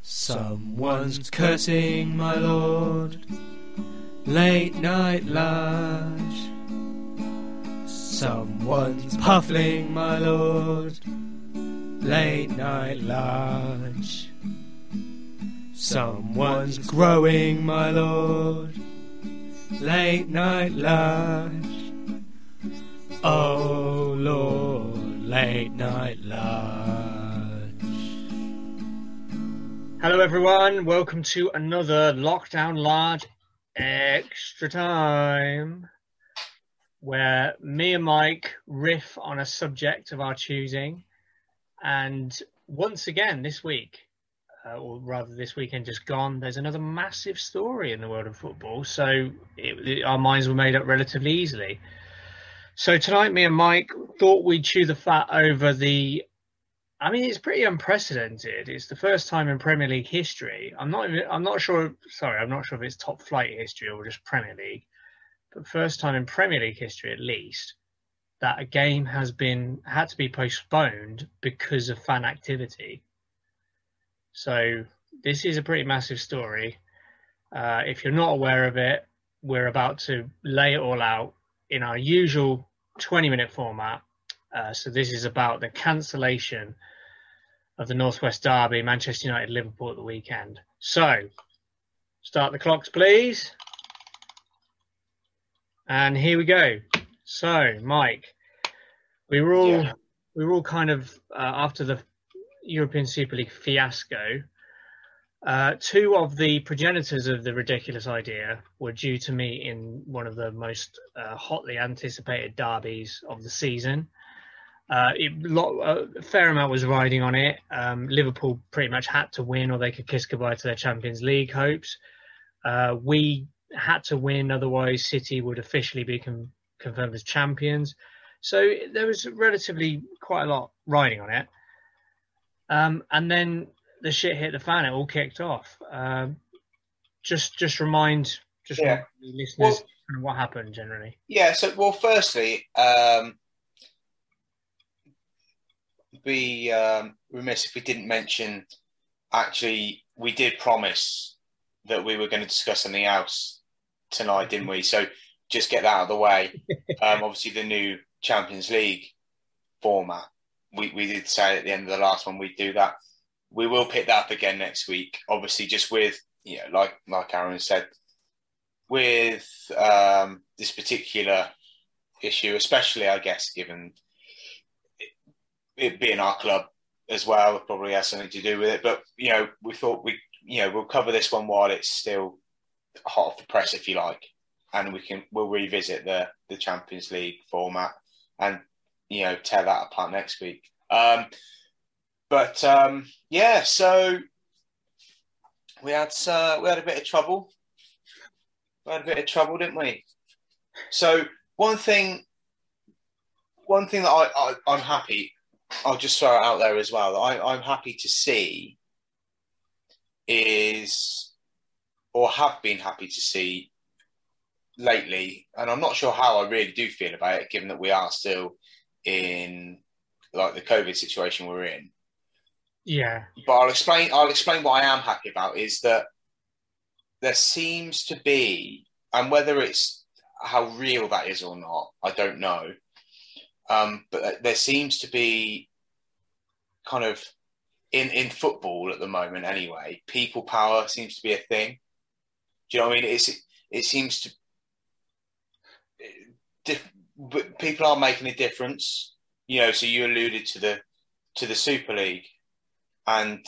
Someone's cursing my lord. Late night lunch. Someone's puffling my lord. Late night lunch. Someone's growing my lord. Late night lunch. Oh Lord, late night lunch. Hello everyone, welcome to another Lockdown Large Extra Time, where me and Mike riff on a subject of our choosing. And once again this week, or rather this weekend just gone, there's another massive story in the world of football, so our minds were made up relatively easily. So tonight, me and Mike thought we'd chew the fat over it's pretty unprecedented. It's the first time in Premier League history. I'm not sure if it's top flight history or just Premier League, but first time in Premier League history, at least, that a game had to be postponed because of fan activity. So this is a pretty massive story. If you're not aware of it, we're about to lay it all out in our usual 20-minute format. So this is about the cancellation of the Northwest Derby, Manchester United-Liverpool at the weekend. So, start the clocks, please. And here we go. So, Mike, we were all kind of after the European Super League fiasco. Two of the progenitors of the ridiculous idea were due to meet in one of the most hotly anticipated derbies of the season. A fair amount was riding on it. Liverpool pretty much had to win or they could kiss goodbye to their Champions League hopes. We had to win, otherwise City would officially be confirmed as champions. So there was relatively quite a lot riding on it. And then the shit hit the fan. It all kicked off. Just remind the listeners what happened generally. Yeah. So, firstly, be remiss if we didn't mention. Actually, we did promise that we were going to discuss something else tonight, didn't we? So, just get that out of the way. Obviously, the new Champions League format. We did say at the end of the last one we'd do that. We will pick that up again next week. Obviously, just with, like Aaron said, with this particular issue, especially, I guess, given it being our club as well, it probably has something to do with it. But, we thought we'll cover this one while it's still hot off the press, if you like. And we'll revisit the Champions League format and, tear that apart next week. So we had a bit of trouble. Didn't we? So one thing that I'm happy, I'll just throw it out there as well, that I'm happy to see have been happy to see lately, and I'm not sure how I really do feel about it, given that we are still in like the COVID situation we're in. Yeah. But I'll explain what I am happy about is that there seems to be, and whether it's how real that is or not, I don't know. But there seems to be kind of in football at the moment anyway, people power seems to be a thing. Do you know what I mean? It seems to people are making a difference. So you alluded to the Super League, and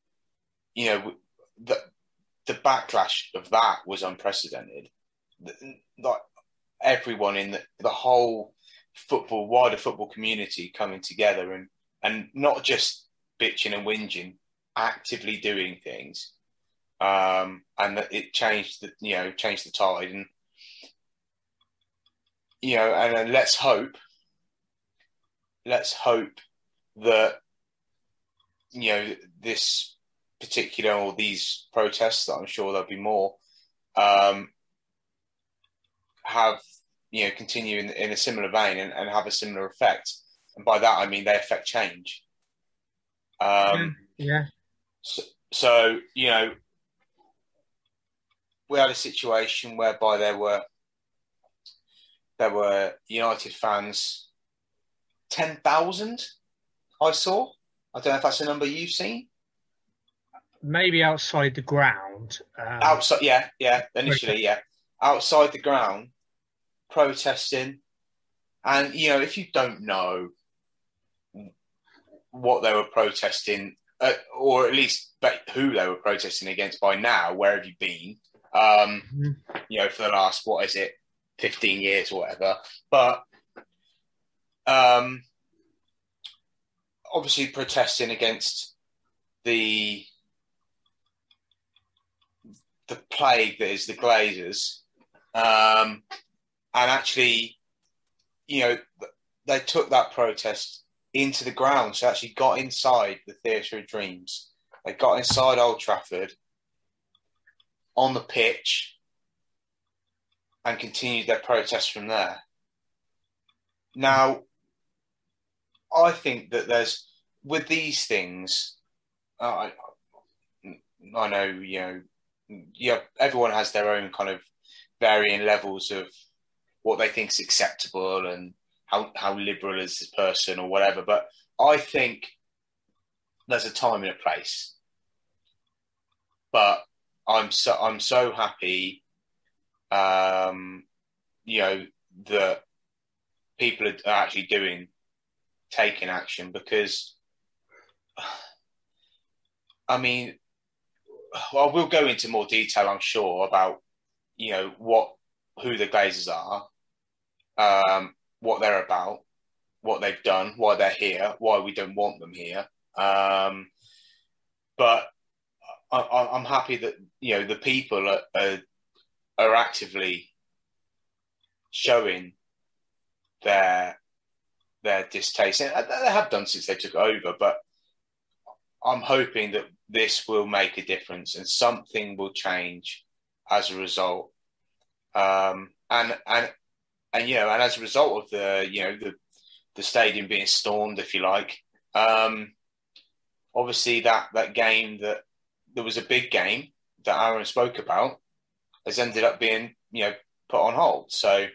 the backlash of that was unprecedented. Like everyone in the whole wider football community coming together and not just bitching and whinging, actively doing things, and that it changed the tide, and and let's hope that this particular, or these protests, that I'm sure there'll be more, have continue in a similar vein and have a similar effect. And by that I mean they affect change. Yeah. So, we had a situation whereby there were United fans, 10,000 I saw. I don't know if that's a number you've seen. Maybe outside the ground. Outside, initially, yeah. Outside the ground, protesting. And, if you don't know what they were protesting, or at least who they were protesting against by now, where have you been? For the last, 15 years or whatever. But obviously protesting against the plague that is the Glazers. And actually, they took that protest into the ground. So actually got inside the Theatre of Dreams. They got inside Old Trafford on the pitch and continued their protest from there. Now, I think that with these things, I know, everyone has their own kind of varying levels of what they think is acceptable and how liberal is this person or whatever. But I think there's a time and a place. But I'm so happy, that people are actually taking action, because, I mean, well, we'll go into more detail, I'm sure, about, who the Glazers are, what they're about, what they've done, why they're here, why we don't want them here. But I'm happy that, the people are actively showing their distaste. And they have done since they took over, but I'm hoping that this will make a difference and something will change as a result. And as a result of the stadium being stormed, if you like, obviously that game there was a big game that Aaron spoke about has ended up being, put on hold. So,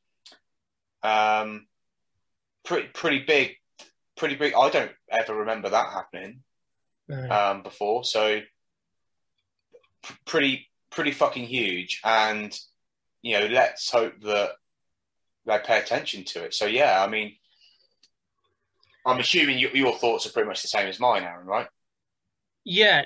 pretty big. I don't ever remember that happening before. So, pretty fucking huge. And, let's hope that they pay attention to it. So, yeah, I mean, I'm assuming your thoughts are pretty much the same as mine, Aaron, right? Yeah.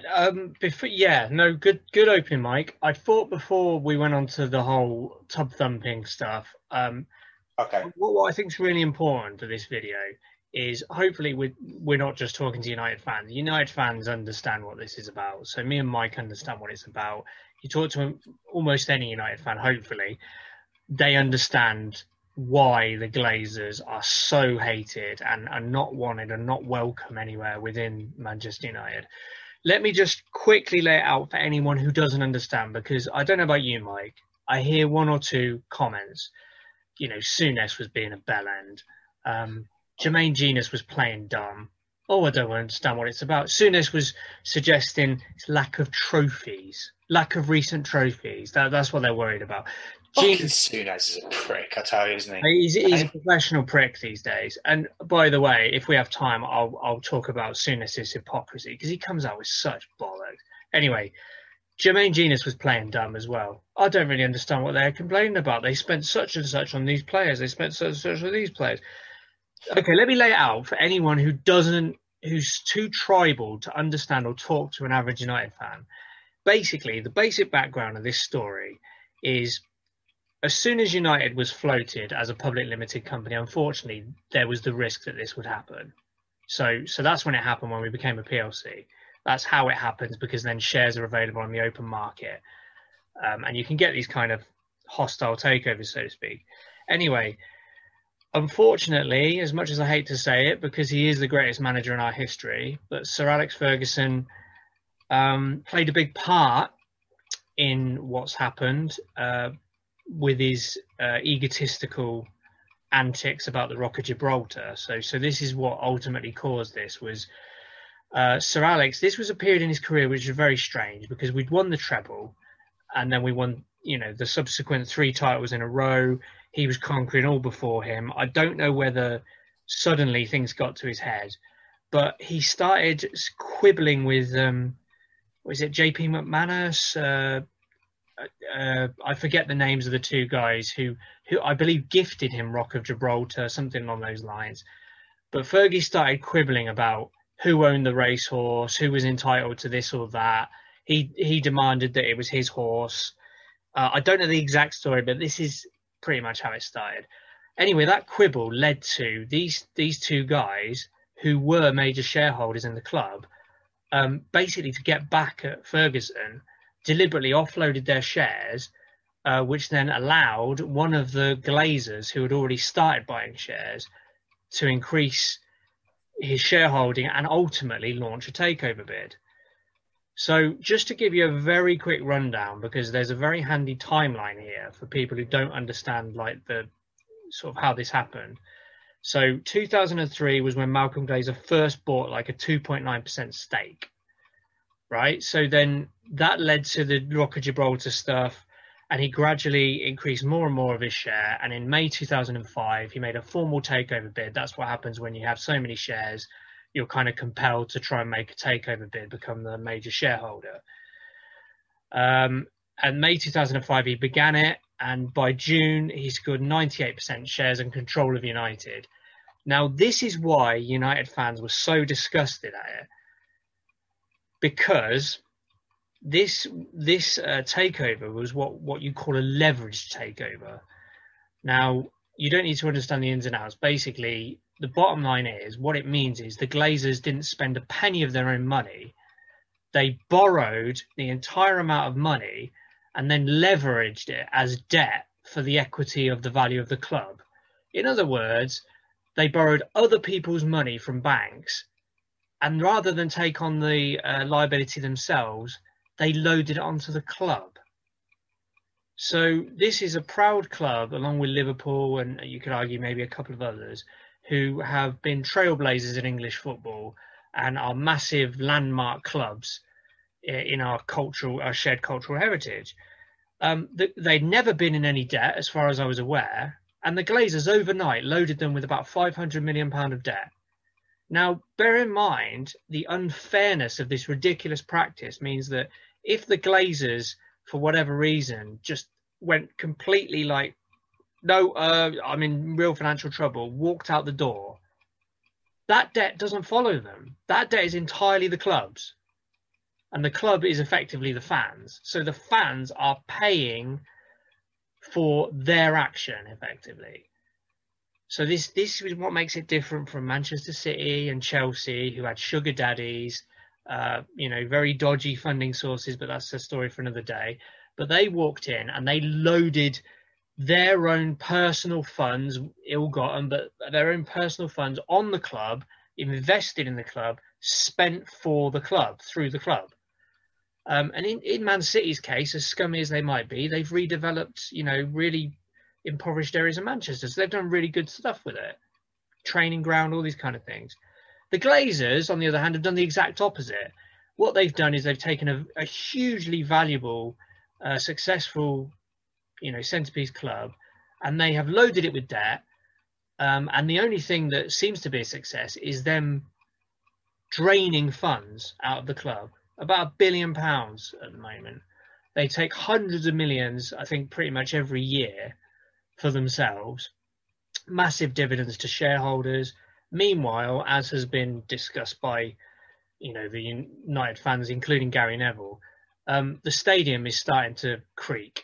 Good opening, Mike. I thought before we went on to the whole tub thumping stuff. Okay. What I think is really important for this video is hopefully we're not just talking to United fans. United fans understand what this is about. So me and Mike understand what it's about. You talk to almost any United fan, hopefully, they understand why the Glazers are so hated and are not wanted and not welcome anywhere within Manchester United. Let me just quickly lay it out for anyone who doesn't understand, because I don't know about you, Mike. I hear one or two comments. Souness was being a bell end. Jermaine Genius was playing dumb. Oh, I don't understand what it's about. Souness was suggesting lack of trophies, lack of recent trophies. That's what they're worried about. Souness is a prick, I tell you, isn't he? He's a professional prick these days. And by the way, if we have time, I'll talk about Souness's hypocrisy, because he comes out with such bollocks. Anyway, Jermaine Genius was playing dumb as well. I don't really understand what they're complaining about. They spent such and such on these players. They spent such and such on these players. Okay, let me lay it out for anyone who's too tribal to understand or talk to an average United fan. Basically, the basic background of this story is, as soon as United was floated as a public limited company, unfortunately, there was the risk that this would happen. So that's when it happened, when we became a PLC. That's how it happens, because then shares are available on the open market. And you can get these kind of hostile takeovers, so to speak. Anyway, unfortunately, as much as I hate to say it, because he is the greatest manager in our history, but Sir Alex Ferguson played a big part in what's happened with his egotistical antics about the Rock of Gibraltar. So this is what ultimately caused this, was Sir Alex, this was a period in his career which was very strange because we'd won the treble and then we won, the subsequent 3 titles in a row. He was conquering all before him. I don't know whether suddenly things got to his head, but he started quibbling with, was it JP McManus? I forget the names of the 2 guys who I believe gifted him Rock of Gibraltar, something along those lines. But Fergie started quibbling about who owned the racehorse, who was entitled to this or that. He demanded that it was his horse. I don't know the exact story, but this is pretty much how it started. Anyway, that quibble led to these 2 guys who were major shareholders in the club, basically to get back at Ferguson, deliberately offloaded their shares, which then allowed one of the Glazers who had already started buying shares to increase his shareholding and ultimately launch a takeover bid. So just to give you a very quick rundown, because there's a very handy timeline here for people who don't understand like the sort of how this happened. So 2003 was when Malcolm Glazer first bought like a 2.9% stake, right? So then that led to the Rock of Gibraltar stuff, and he gradually increased more and more of his share. And in May 2005, he made a formal takeover bid. That's what happens when you have so many shares. You're kind of compelled to try and make a takeover bid, become the major shareholder. And May 2005, he began it. And by June, he scored 98% shares and control of United. Now, this is why United fans were so disgusted at it. Because this takeover was what you call a leveraged takeover. Now, you don't need to understand the ins and outs. Basically, the bottom line is, what it means is the Glazers didn't spend a penny of their own money. They borrowed the entire amount of money and then leveraged it as debt for the equity of the value of the club. In other words, they borrowed other people's money from banks, and rather than take on the liability themselves, they loaded it onto the club. So this is a proud club, along with Liverpool and you could argue maybe a couple of others, who have been trailblazers in English football and are massive landmark clubs in our shared cultural heritage. They'd never been in any debt, as far as I was aware, and the Glazers overnight loaded them with about £500 million of debt. Now, bear in mind, the unfairness of this ridiculous practice means that if the Glazers, for whatever reason, just went completely like, no, I'm in real financial trouble, walked out the door, that debt doesn't follow them. That debt is entirely the club's. And the club is effectively the fans. So the fans are paying for their action, effectively. So this is what makes it different from Manchester City and Chelsea, who had sugar daddies, very dodgy funding sources, but that's a story for another day. But they walked in and they loaded their own personal funds, ill-gotten, but their own personal funds on the club, invested in the club, spent for the club, through the club. And in Man City's case, as scummy as they might be, they've redeveloped, really impoverished areas of Manchester. So they've done really good stuff with it. Training ground, all these kind of things. The Glazers, on the other hand, have done the exact opposite. What they've done is they've taken a hugely valuable, successful, centerpiece club, and they have loaded it with debt. And the only thing that seems to be a success is them draining funds out of the club. About £1 billion at the moment. They take hundreds of millions, I think, pretty much every year for themselves. Massive dividends to shareholders. Meanwhile, as has been discussed by, the United fans, including Gary Neville, the stadium is starting to creak.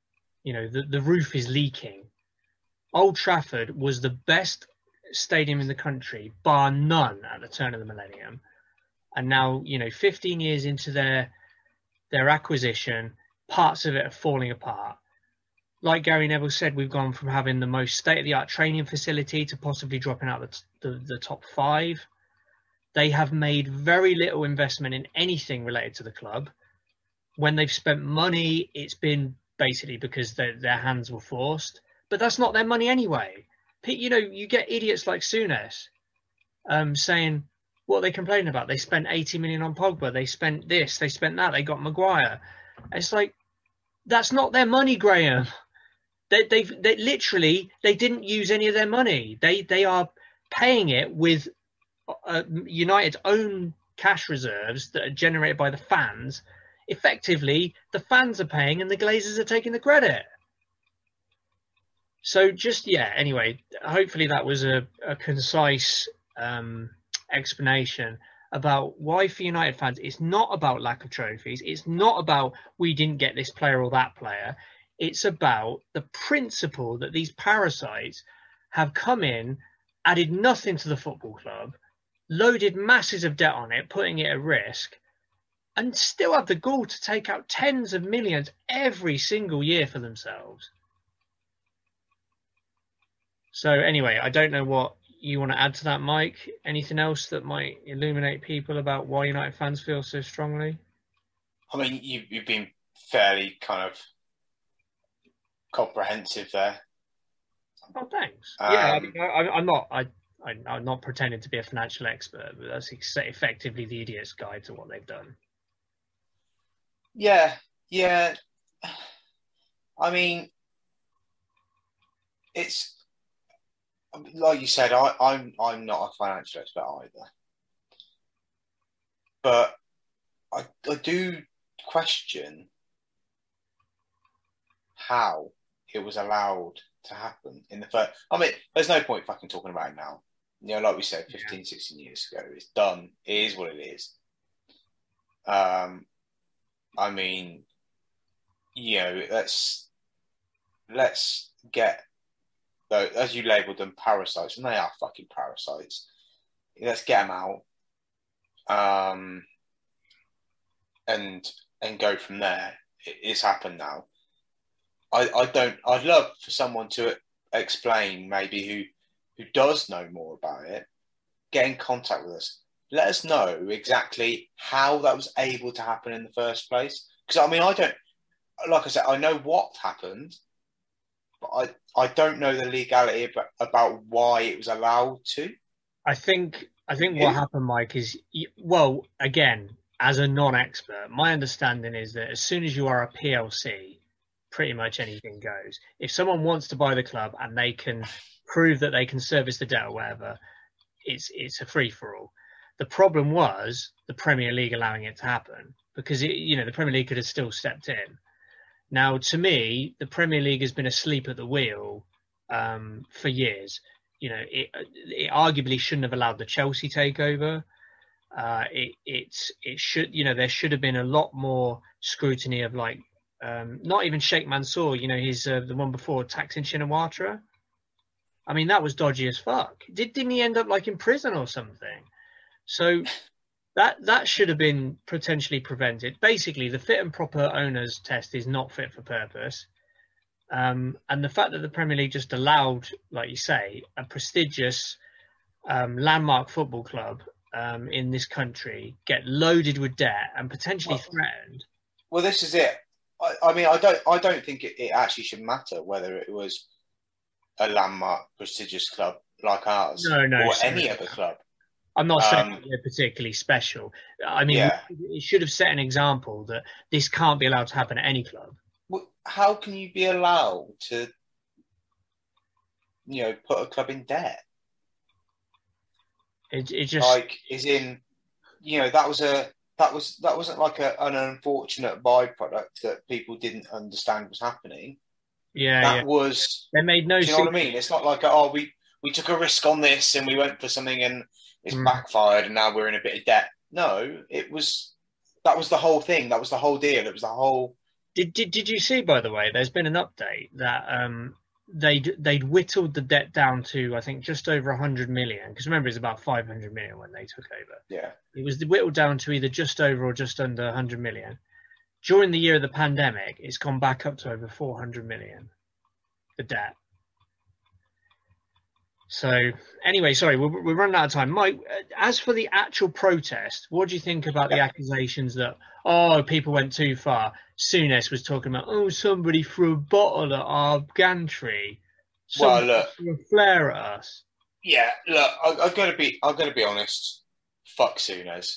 The roof is leaking. Old Trafford was the best stadium in the country, bar none, at the turn of the millennium. And now, 15 years into their acquisition, parts of it are falling apart. Like Gary Neville said, we've gone from having the most state-of-the-art training facility to possibly dropping out the top 5. They have made very little investment in anything related to the club. When they've spent money, it's been basically because their hands were forced. But that's not their money anyway. You get idiots like Souness saying, What are they complaining about? They spent 80 million on Pogba. They spent this. They spent that. They got Maguire. It's like, that's not their money, Graham. They literally didn't use any of their money. They are paying it with United's own cash reserves that are generated by the fans. Effectively, the fans are paying and the Glazers are taking the credit. So anyway, hopefully that was a concise explanation about why for United fans it's not about lack of trophies. It's not about we didn't get this player or that player. It's about the principle that these parasites have come in, added nothing to the football club, loaded masses of debt on it, putting it at risk, and still have the gall to take out tens of millions every single year for themselves. So anyway, I don't know what you want to add to that, Mike. Anything else that might illuminate people about why United fans feel so strongly? I mean, you've been fairly kind of comprehensive there. Oh, thanks. Yeah, I mean, I'm not pretending to be a financial expert, but that's effectively the idiot's guide to what they've done. Yeah. I mean, it's like you said. I'm not a financial expert either, but I do question how it was allowed to happen in the first. I mean, there's no point fucking talking about it now. You know, like we said, 15, 16 years ago, it's done. It is what it is. I mean, you know, let's get, though, as you labelled them, parasites, and they are fucking parasites. Let's get them out, and go from there. It's happened now. I'd love for someone to explain, maybe who does know more about it, get in contact with us. Let us know exactly how that was able to happen in the first place. Because, I mean, like I said, I know what happened, but I don't know the legality about why it was allowed to. I think what happened, Mike, is, well, again, as a non-expert, my understanding is that as soon as you are a PLC, pretty much anything goes. If someone wants to buy the club and they can prove that they can service the debt or whatever, it's a free-for-all. The problem was the Premier League allowing it to happen, because the Premier League could have still stepped in. Now, to me, the Premier League has been asleep at the wheel for years. You know, it arguably shouldn't have allowed the Chelsea takeover. It should, there should have been a lot more scrutiny of, like, not even Sheikh Mansour. He's the one before, Thaksin Shinawatra. I mean, that was dodgy as fuck. Didn't he end up like in prison or something? So that should have been potentially prevented. Basically, the fit and proper owners test is not fit for purpose. And the fact that the Premier League just allowed, like you say, a prestigious landmark football club in this country get loaded with debt and potentially threatened. Well, this is it. I mean, I don't think it actually should matter whether it was a landmark prestigious club like ours or any other club. I'm not saying they're particularly special. I mean, it should have set an example that this can't be allowed to happen at any club. Well, how can you be allowed to, put a club in debt? It just, like, is in, that wasn't like an unfortunate byproduct that people didn't understand was happening. That was. They made no. Do you know what I mean? It's not like we took a risk on this and we went for something and it's backfired and now we're in a bit of debt. No, that was the whole thing. That was the whole deal. It was the whole. Did you see, by the way? There's been an update that they'd whittled the debt down to, I think, just over 100 million. Because remember, it's about 500 million when they took over. Yeah, it was whittled down to either just over or just under 100 million. During the year of the pandemic, it's gone back up to over 400 million, the debt. So, anyway, sorry, we're running out of time. Mike, as for the actual protest, what do you think about the accusations that, people went too far? Souness was talking about, somebody threw a bottle at our gantry. Somebody threw a flare at us. Yeah, look, I've got to be honest. fuck Souness.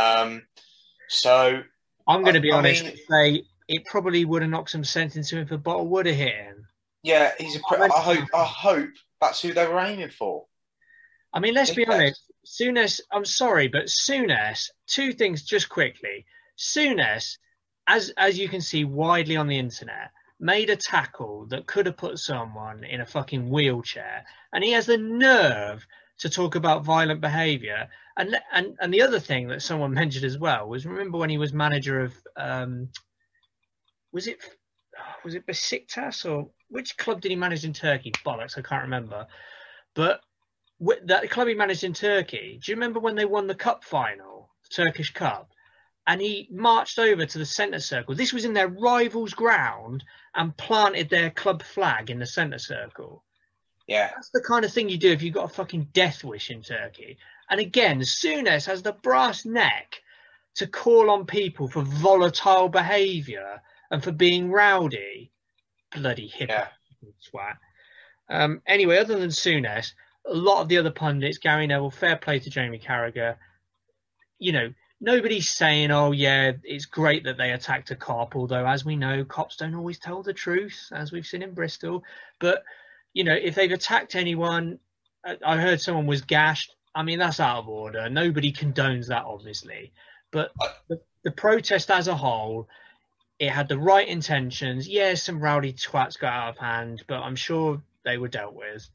So I'm going to be I honest mean, and say it probably would have knocked some sense into him if a bottle would have hit him. yeah, I hope that's who they were aiming for. I mean, let's be Dickhead. honest. Souness, I'm sorry, but Souness, two things just quickly. Souness, as you can see widely on the internet, made a tackle that could have put someone in a fucking wheelchair, and he has the nerve to talk about violent behaviour. And the other thing that someone mentioned as well was, remember when he was manager of was it Besiktas, or which club did he manage in Turkey? Bollocks, I can't remember. But that club he managed in Turkey, do you remember when they won the cup final, the Turkish Cup? And he marched over to the centre circle. This was in their rival's ground, and planted their club flag in the centre circle. Yeah. That's the kind of thing you do if you've got a fucking death wish in Turkey. And again, Souness has the brass neck to call on people for volatile behaviour and for being rowdy. Bloody hypocrite twat. Anyway, other than Souness, a lot of the other pundits, Gary Neville, fair play to Jamie Carragher. You know, nobody's saying, oh, yeah, it's great that they attacked a cop, although, as we know, cops don't always tell the truth, as we've seen in Bristol. But, you know, if they've attacked anyone, I heard someone was gashed. I mean, that's out of order. Nobody condones that, obviously. But the protest as a whole, it had the right intentions. Yeah, some rowdy twats got out of hand, but I'm sure they were dealt with.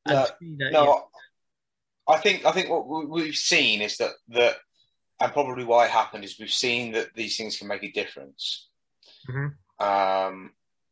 I think what we've seen is that and probably why it happened is we've seen that these things can make a difference. Mm-hmm.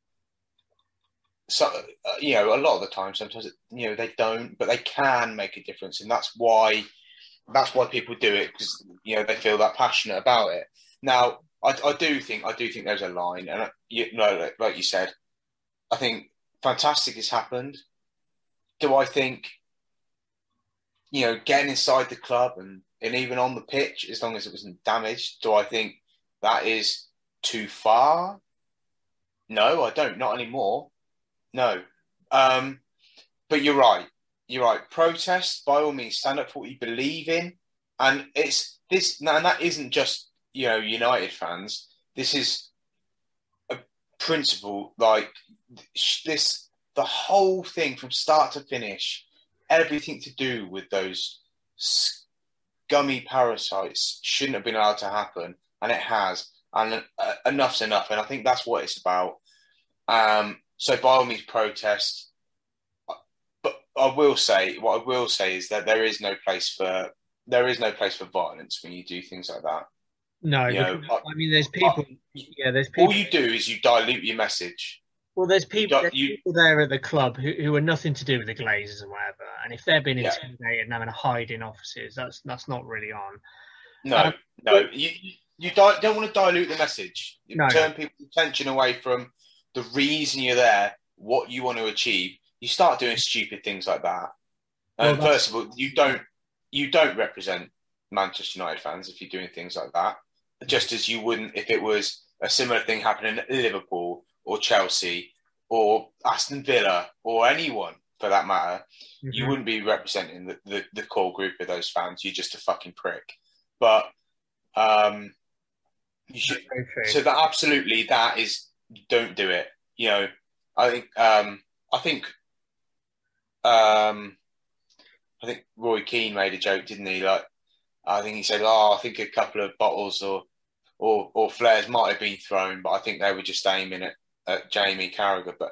So you know, a lot of the time, sometimes they don't, but they can make a difference, and that's why people do it, because they feel that passionate about it. Now, I do think there's a line, and like you said, I think fantastic has happened. Do I think getting inside the club and even on the pitch, as long as it wasn't damaged, do I think that is too far? No, I don't. Not anymore. No. But you're right. You're right. Protest, by all means, stand up for what you believe in. And it's this, and that isn't just, United fans. This is a principle, like this, the whole thing from start to finish, everything to do with those scummy parasites shouldn't have been allowed to happen. And it has. And enough's enough. And I think that's what it's about. So by all means, protest. But what I will say is that there is no place for violence when you do things like that. No, I mean, there's people. There's people. All you do is you dilute your message. Well, there's people there at the club who are nothing to do with the Glazers and whatever. And if they're being intimidated and having to hide in offices, that's not really on. No. You don't want to dilute the message. Turn people's attention away from the reason you're there, what you want to achieve. You start doing stupid things like that. And first of all, you don't represent Manchester United fans if you're doing things like that. Just as you wouldn't if it was a similar thing happening at Liverpool or Chelsea or Aston Villa or anyone for that matter. Mm-hmm. You wouldn't be representing the core group of those fans. You're just a fucking prick. But you should. So that absolutely, that is, don't do it. I think Roy Keane made a joke, didn't he? Like, I think he said, I think a couple of bottles or flares might have been thrown, but I think they were just aiming at Jamie Carragher. But,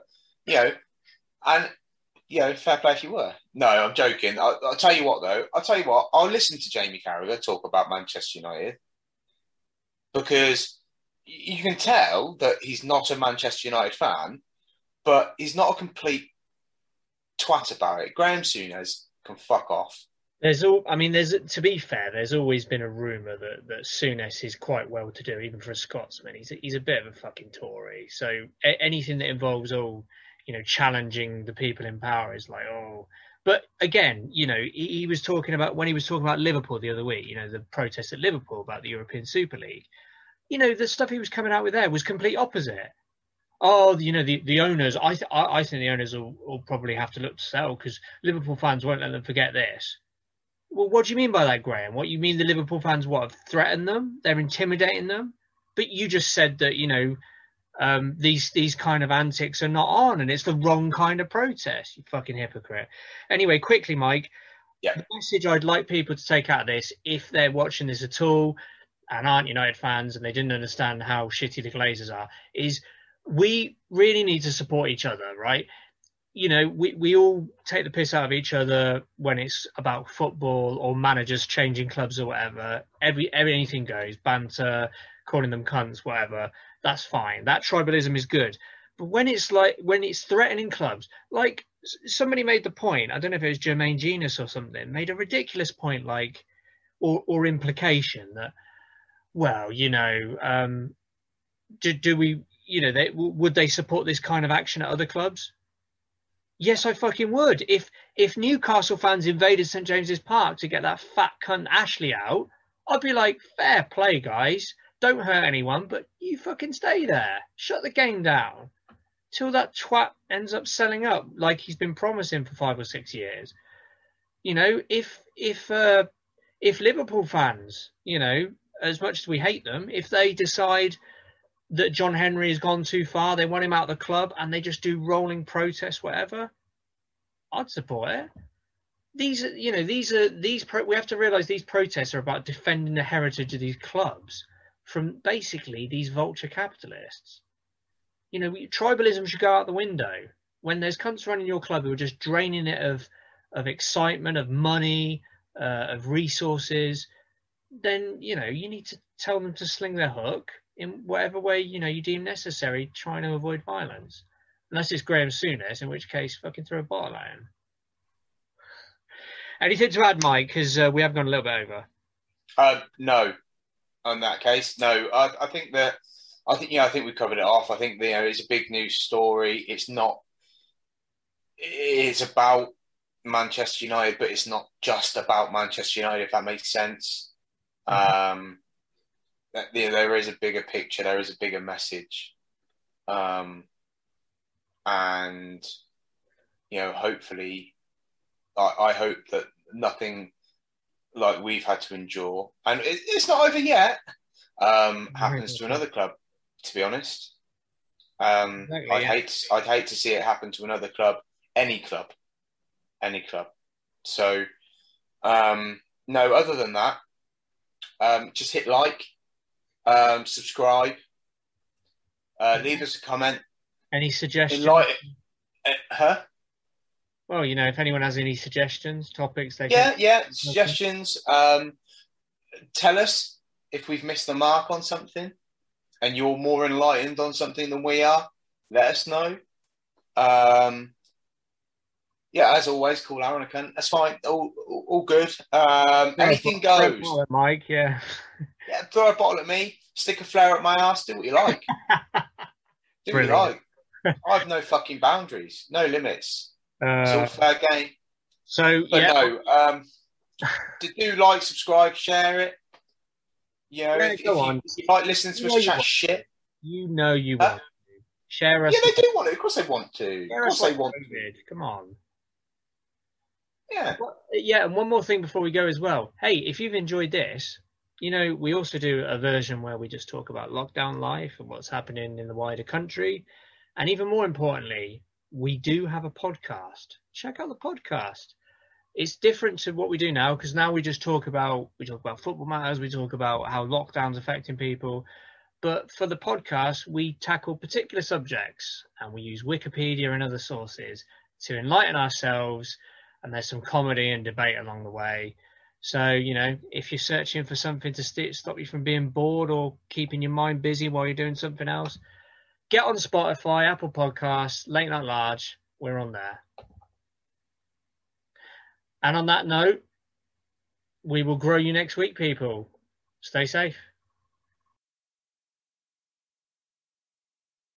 fair play if you were. No, I'm joking. I'll tell you what, though. I'll listen to Jamie Carragher talk about Manchester United, because you can tell that he's not a Manchester United fan, but he's not a complete twat about it. Graham Souness can fuck off. To be fair, there's always been a rumour that Souness is quite well to do, even for a Scotsman. He's a bit of a fucking Tory. So anything that involves challenging the people in power is like, oh. But again, he was talking about, when he was talking about Liverpool the other week, the protest at Liverpool about the European Super League. The stuff he was coming out with there was complete opposite. Oh, the owners, I think the owners will probably have to look to sell, because Liverpool fans won't let them forget this. Well, what do you mean by that, Graham? What you mean the Liverpool fans have threatened them? They're intimidating them? But you just said that, these kind of antics are not on, and it's the wrong kind of protest. You fucking hypocrite. Anyway, quickly, Mike, Yeah. the message I'd like people to take out of this, if they're watching this at all and aren't United fans and they didn't understand how shitty the Glazers are, is we really need to support each other, right? We all take the piss out of each other when it's about football or managers changing clubs or whatever. Anything goes, banter, calling them cunts, whatever. That's fine. That tribalism is good. But when it's threatening clubs, like somebody made the point, I don't know if it was Jermaine Genius or something, made a ridiculous point, like, or implication that, well, do we, would they support this kind of action at other clubs? Yes, I fucking would. If Newcastle fans invaded St James's Park to get that fat cunt Ashley out, I'd be like, fair play, guys. Don't hurt anyone, but you fucking stay there. Shut the game down till that twat ends up selling up like he's been promising for 5 or 6 years. If Liverpool fans, as much as we hate them, if they decide that John Henry has gone too far, they want him out of the club, and they just do rolling protests, whatever, I'd support it. We have to realise these protests are about defending the heritage of these clubs from basically these vulture capitalists. Tribalism should go out the window. When there's cunts running your club who are just draining it of excitement, of money, of resources, then, you need to tell them to sling their hook in whatever way, you deem necessary, trying to avoid violence. Unless it's Graham Souness, in which case, fucking throw a bottle at him. Anything to add, Mike? Because we have gone a little bit over. No, on that case, no. I think we covered it off. I think it's a big news story. It's about Manchester United, but it's not just about Manchester United, if that makes sense. There is a bigger picture. There is a bigger message, and hopefully, I hope that nothing like we've had to endure, and it's not over yet, happens to another club. To be honest, Exactly, I'd hate to see it happen to another club, any club. So, no. Other than that, just hit like. Subscribe, leave us a comment. Any suggestions? Well, if anyone has any suggestions, topics, they suggestions. Tell us if we've missed the mark on something and you're more enlightened on something than we are. Let us know. As always, call Aaron a cunt. That's fine. All good. Anything goes. Mike, yeah. Yeah, throw a bottle at me, stick a flare up my ass, do what you like. Do what you like. I have no fucking boundaries, no limits. It's all fair game. Do like, subscribe, share it. If you like listening to us chat shit. You want to. Share us. Yeah, they do want to. Of course they want to. Of course they want to. Come on. Yeah. Yeah, and one more thing before we go as well. Hey, if you've enjoyed this, we also do a version where we just talk about lockdown life and what's happening in the wider country. And even more importantly, we do have a podcast. Check out the podcast. It's different to what we do now, because now we talk about football matters. We talk about how lockdown's affecting people. But for the podcast, we tackle particular subjects and we use Wikipedia and other sources to enlighten ourselves. And there's some comedy and debate along the way. So, if you're searching for something to stop you from being bored or keeping your mind busy while you're doing something else, get on Spotify, Apple Podcasts, Late Night Large. We're on there. And on that note, we will grow you next week, people. Stay safe.